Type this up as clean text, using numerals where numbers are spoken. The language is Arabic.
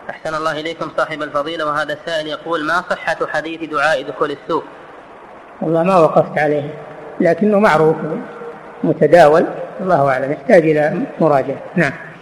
أحسن الله إليكم صاحب الفضيلة، وهذا السائل يقول: ما صحة حديث دعاء دخول السوق؟ والله ما وقفت عليه، لكنه معروف متداول، الله أعلم، يحتاج إلى مراجعة. نعم.